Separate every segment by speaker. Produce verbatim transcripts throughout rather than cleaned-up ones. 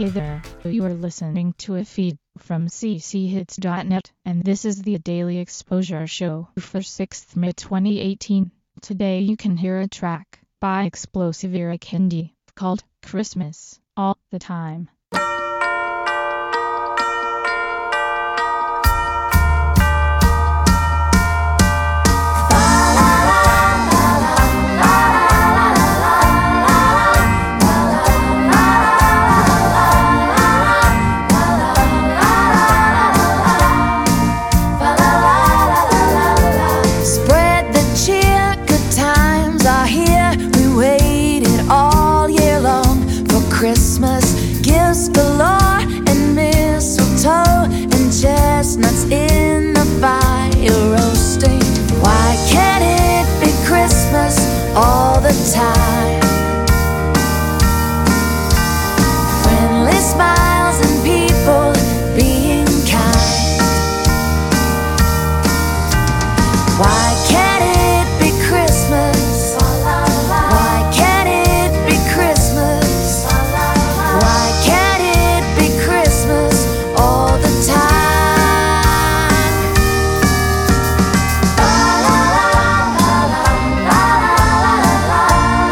Speaker 1: Hey there, you are listening to a feed from c c hits dot net, and this is the Daily Exposure Show for sixth of May twenty eighteen. Today you can hear a track by Explosive Eric Hindi called Christmas All the Time.
Speaker 2: Christmas, gifts galore, and mistletoe, and chestnuts in the fire roasting. Why can't it be Christmas all the time? Friendly smiles and people being kind. Why can't it be Christmas? Why can't it be Christmas? Why can't it be Christmas all the time? La la la la la la la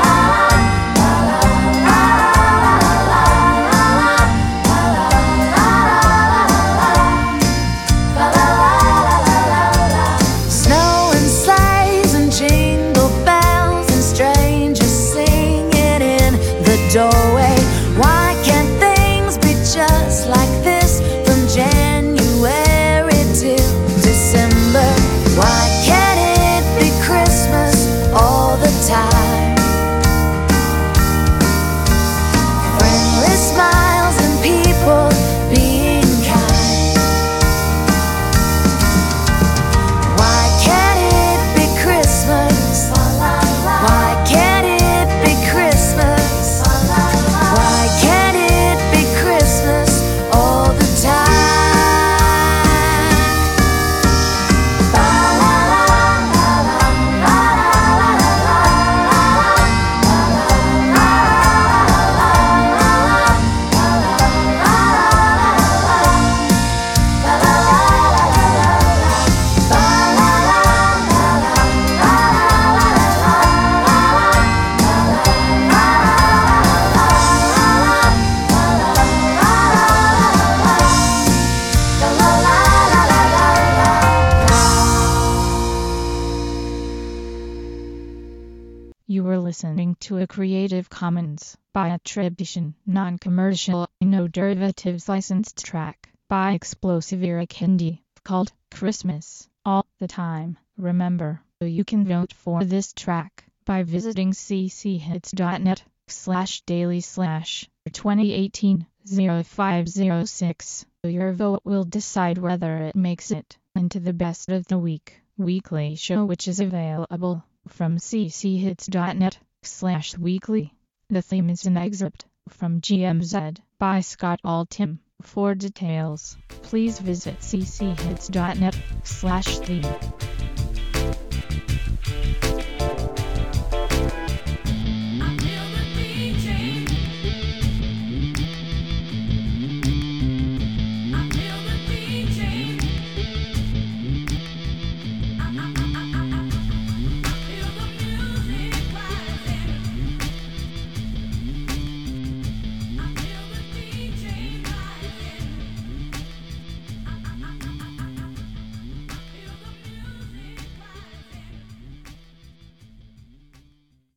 Speaker 2: la. Snow and sleighs and jingle bells and strangers singing in the doorway. Why can't things be just like this from January till December? Why can't it be Christmas all the time? Friendly smiles and people being kind. Why can't it be Christmas? Why can't it be Christmas? Why can't it be Christmas all the time? La la la la la la
Speaker 1: You were listening to a Creative Commons by attribution, non-commercial, no derivatives licensed track by Explosive Eric Hindi called Christmas All the Time. Remember, you can vote for this track by visiting c c hits dot net slash daily slash twenty eighteen oh five oh six. Your vote will decide whether it makes it into the best of the week weekly show, which is available from c c hits dot net slash weekly. The theme is an excerpt from G M Z by Scott Altham. For details, please visit c c hits dot net slash theme.